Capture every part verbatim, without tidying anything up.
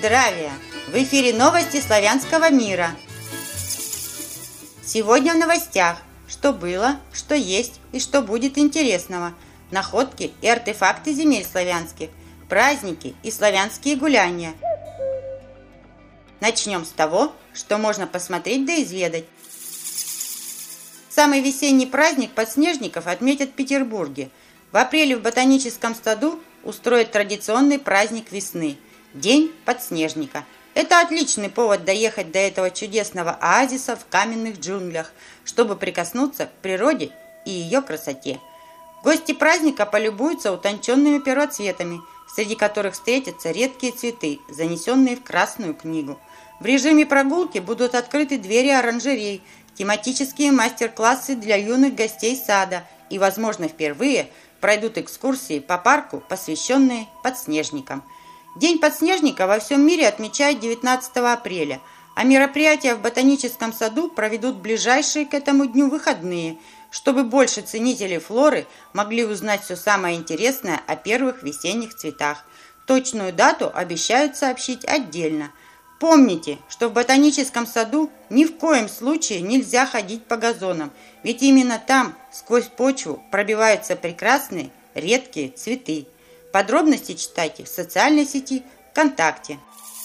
Здравия! В эфире новости славянского мира. Сегодня в новостях, что было, что есть и что будет интересного, находки и артефакты земель славянских, праздники и славянские гуляния. Начнем с того, что можно посмотреть да изведать. Самый весенний праздник подснежников отметят в Петербурге. В апреле в Ботаническом саду устроят традиционный праздник весны – День подснежника. Это отличный повод доехать до этого чудесного оазиса в каменных джунглях, чтобы прикоснуться к природе и ее красоте. Гости праздника полюбуются утонченными первоцветами, среди которых встретятся редкие цветы, занесенные в Красную книгу. В режиме прогулки будут открыты двери оранжерей, тематические мастер-классы для юных гостей сада и, возможно, впервые пройдут экскурсии по парку, посвященные подснежникам. День подснежника во всем мире отмечают девятнадцатого апреля, а мероприятия в Ботаническом саду проведут ближайшие к этому дню выходные, чтобы больше ценителей флоры могли узнать все самое интересное о первых весенних цветах. Точную дату обещают сообщить отдельно. Помните, что в Ботаническом саду ни в коем случае нельзя ходить по газонам, ведь именно там, сквозь почву, пробиваются прекрасные редкие цветы. Подробности читайте в социальной сети ВКонтакте.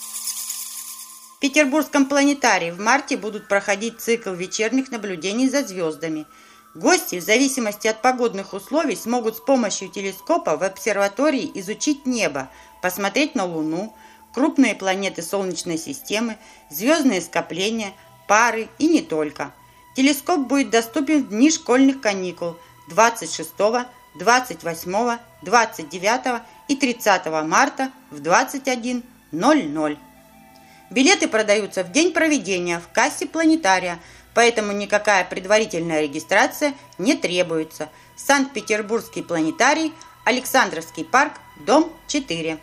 В Петербургском планетарии в марте будут проходить цикл вечерних наблюдений за звездами. Гости, в зависимости от погодных условий, смогут с помощью телескопа в обсерватории изучить небо, посмотреть на Луну, крупные планеты Солнечной системы, звездные скопления, пары и не только. Телескоп будет доступен в дни школьных каникул двадцать шестого, двадцать восьмого, двадцать девятого и тридцатого марта в двадцать один ноль ноль. Билеты продаются в день проведения в кассе планетария, поэтому никакая предварительная регистрация не требуется. Санкт-Петербургский планетарий, Александровский парк, дом четыре.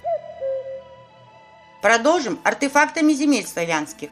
Продолжим артефактами земель славянских.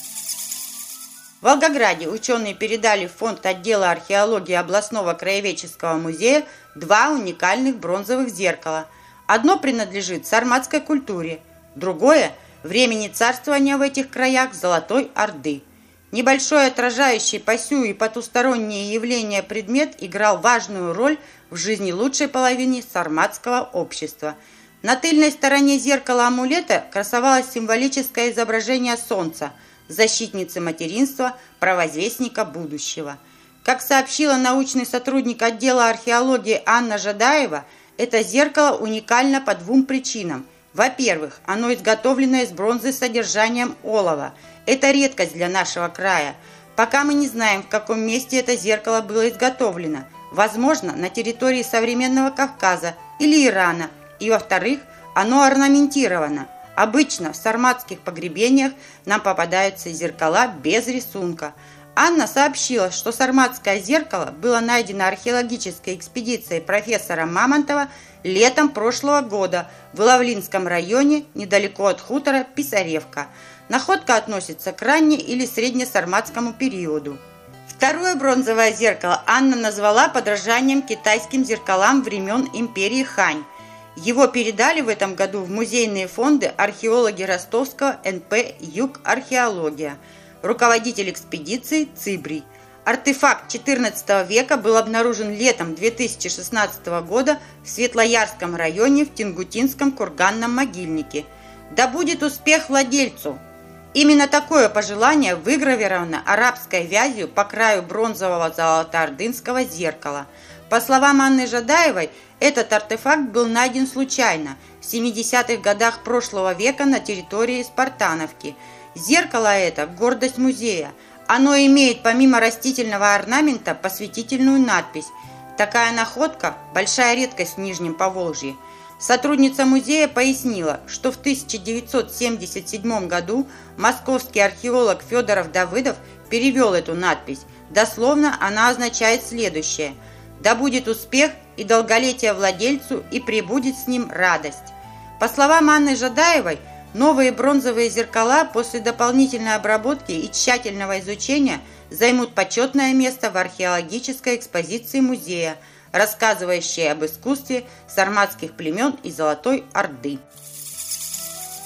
В Волгограде ученые передали в фонд отдела археологии областного краеведческого музея два уникальных бронзовых зеркала. Одно принадлежит сарматской культуре, другое – времени царствования в этих краях Золотой Орды. Небольшой отражающий посю и потусторонние явления предмет играл важную роль в жизни лучшей половины сарматского общества. На тыльной стороне зеркала амулета красовалось символическое изображение солнца, защитницы материнства, провозвестника будущего. Как сообщила научный сотрудник отдела археологии Анна Жадаева, это зеркало уникально по двум причинам. Во-первых, оно изготовлено из бронзы с содержанием олова. Это редкость для нашего края. Пока мы не знаем, в каком месте это зеркало было изготовлено. Возможно, на территории современного Кавказа или Ирана. И во-вторых, оно орнаментировано. Обычно в сарматских погребениях нам попадаются зеркала без рисунка. Анна сообщила, что сарматское зеркало было найдено археологической экспедицией профессора Мамонтова летом прошлого года в Иловлинском районе недалеко от хутора Писаревка. Находка относится к ранне- или среднесарматскому периоду. Второе бронзовое зеркало Анна назвала подражанием китайским зеркалам времен империи Хань. Его передали в этом году в музейные фонды археологи ростовского эн пэ «Юг-археология», руководитель экспедиции Цибрий. Артефакт четырнадцатого века был обнаружен летом две тысячи шестнадцатого года в Светлоярском районе в Тенгутинском курганном могильнике. Да будет успех владельцу! Именно такое пожелание выгравировано арабской вязью по краю бронзового золотоордынского зеркала. По словам Анны Жадаевой, этот артефакт был найден случайно в семидесятых годах прошлого века на территории Спартановки. Зеркало это – гордость музея. Оно имеет помимо растительного орнамента посвятительную надпись. Такая находка – большая редкость в Нижнем Поволжье. Сотрудница музея пояснила, что в тысяча девятьсот семьдесят седьмом году московский археолог Федоров Давыдов перевел эту надпись. Дословно она означает следующее: «Да будет успех и долголетие владельцу, и пребудет с ним радость». По словам Анны Жадаевой, новые бронзовые зеркала после дополнительной обработки и тщательного изучения займут почетное место в археологической экспозиции музея, рассказывающей об искусстве сарматских племен и Золотой Орды.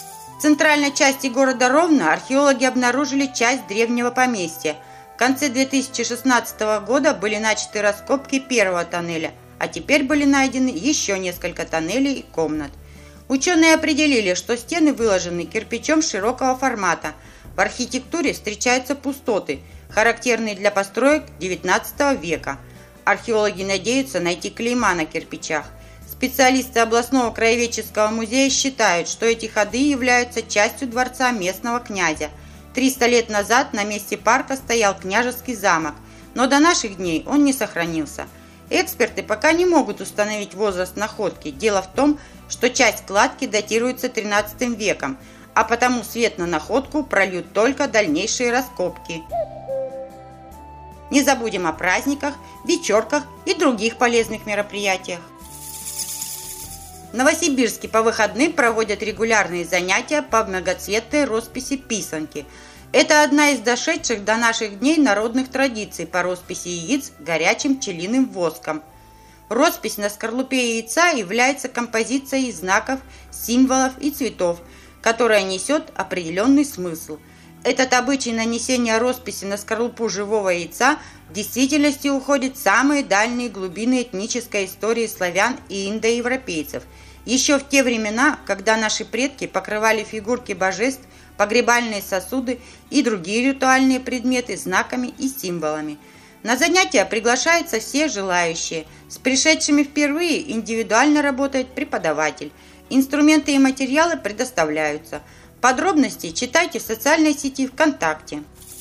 центральной части города Ровно археологи обнаружили часть древнего поместья. В конце две тысячи шестнадцатого года были начаты раскопки первого тоннеля, а теперь были найдены еще несколько тоннелей и комнат. Ученые определили, что стены выложены кирпичом широкого формата. В архитектуре встречаются пустоты, характерные для построек девятнадцатого века. Археологи надеются найти клейма на кирпичах. Специалисты областного краеведческого музея считают, что эти ходы являются частью дворца местного князя. триста лет назад на месте парка стоял княжеский замок, но до наших дней он не сохранился. Эксперты пока не могут установить возраст находки. Дело в том, что часть кладки датируется тринадцатым веком, а потому свет на находку прольют только дальнейшие раскопки. Не забудем о праздниках, вечерках и других полезных мероприятиях. В Новосибирске по выходным проводят регулярные занятия по многоцветной росписи писанки. Это одна из дошедших до наших дней народных традиций по росписи яиц горячим пчелиным воском. Роспись на скорлупе яйца является композицией знаков, символов и цветов, которая несет определенный смысл. Этот обычай нанесения росписи на скорлупу живого яйца в действительности уходит в самые дальние глубины этнической истории славян и индоевропейцев. Еще в те времена, когда наши предки покрывали фигурки божеств, погребальные сосуды и другие ритуальные предметы знаками и символами. На занятия приглашаются все желающие. С пришедшими впервые индивидуально работает преподаватель. Инструменты и материалы предоставляются. Подробности читайте в социальной сети ВКонтакте.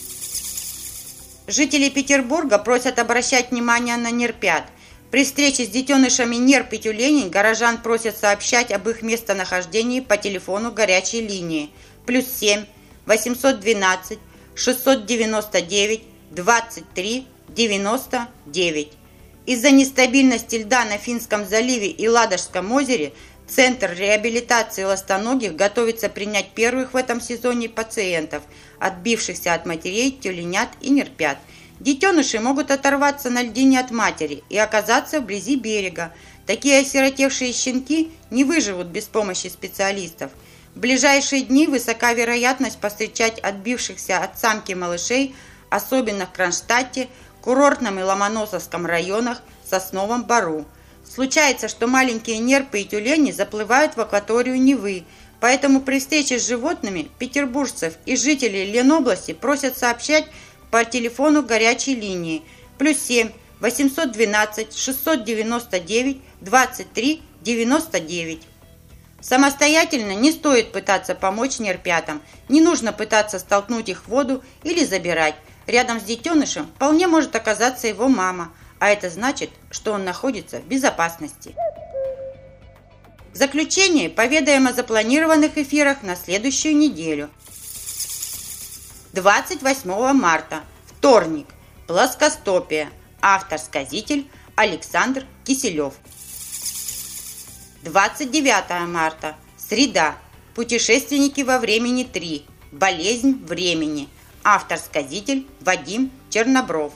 Жители Петербурга просят обращать внимание на нерпят. При встрече с детенышами нерп и тюленей горожан просят сообщать об их местонахождении по телефону горячей линии плюс семь восемьсот двенадцать шестьсот девяносто девять двадцать три девяносто девять. Из-за нестабильности льда на Финском заливе и Ладожском озере Центр реабилитации ластоногих готовится принять первых в этом сезоне пациентов, отбившихся от матерей, тюленят и нерпят. Детеныши могут оторваться на льдине от матери и оказаться вблизи берега. Такие осиротевшие щенки не выживут без помощи специалистов. В ближайшие дни высока вероятность повстречать отбившихся от самки малышей, особенно в Кронштадте, курортном и Ломоносовском районах, Сосновом Бору. Случается, что маленькие нерпы и тюлени заплывают в акваторию Невы, поэтому при встрече с животными петербуржцев и жителей Ленобласти просят сообщать по телефону горячей линии плюс семь восемьсот двенадцать шестьсот девяносто девять двадцать три девяносто девять. Самостоятельно не стоит пытаться помочь нерпятам, не нужно пытаться столкнуть их в воду или забирать. Рядом с детенышем вполне может оказаться его мама, а это значит, что он находится в безопасности. В заключение поведаем о запланированных эфирах на следующую неделю. двадцать восьмого марта, вторник, плоскостопие, автор-сказитель Александр Киселев. двадцать девятого марта, среда, путешественники во времени три, болезнь времени, автор-сказитель Вадим Чернобров.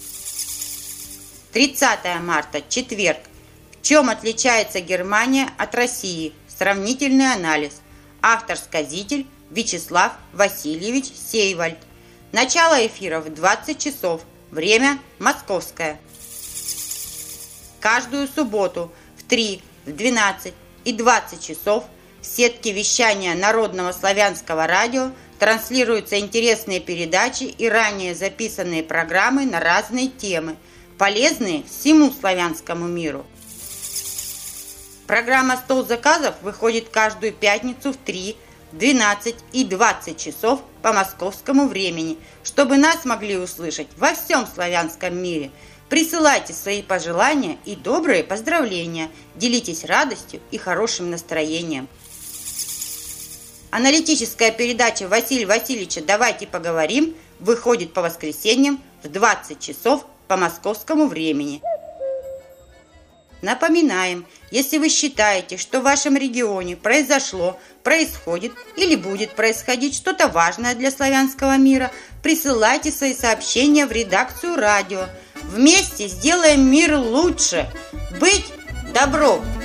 тридцатого марта, четверг, в чем отличается Германия от России, сравнительный анализ, автор-сказитель Вячеслав Васильевич Сейвальд. Начало эфира в двадцать часов, время московское. Каждую субботу в три, в двенадцать и двадцать часов в сетке вещания Народного славянского радио транслируются интересные передачи и ранее записанные программы на разные темы, полезные всему славянскому миру. Программа «Стол заказов» выходит каждую пятницу в три, двенадцать и двадцать часов по московскому времени, чтобы нас могли услышать во всем славянском мире. Присылайте свои пожелания и добрые поздравления, делитесь радостью и хорошим настроением. Аналитическая передача Василия Васильевича «Давайте поговорим» выходит по воскресеньям в двадцать часов по московскому времени. Напоминаем, если вы считаете, что в вашем регионе произошло, происходит или будет происходить что-то важное для славянского мира, присылайте свои сообщения в редакцию радио. Вместе сделаем мир лучше. Быть добро!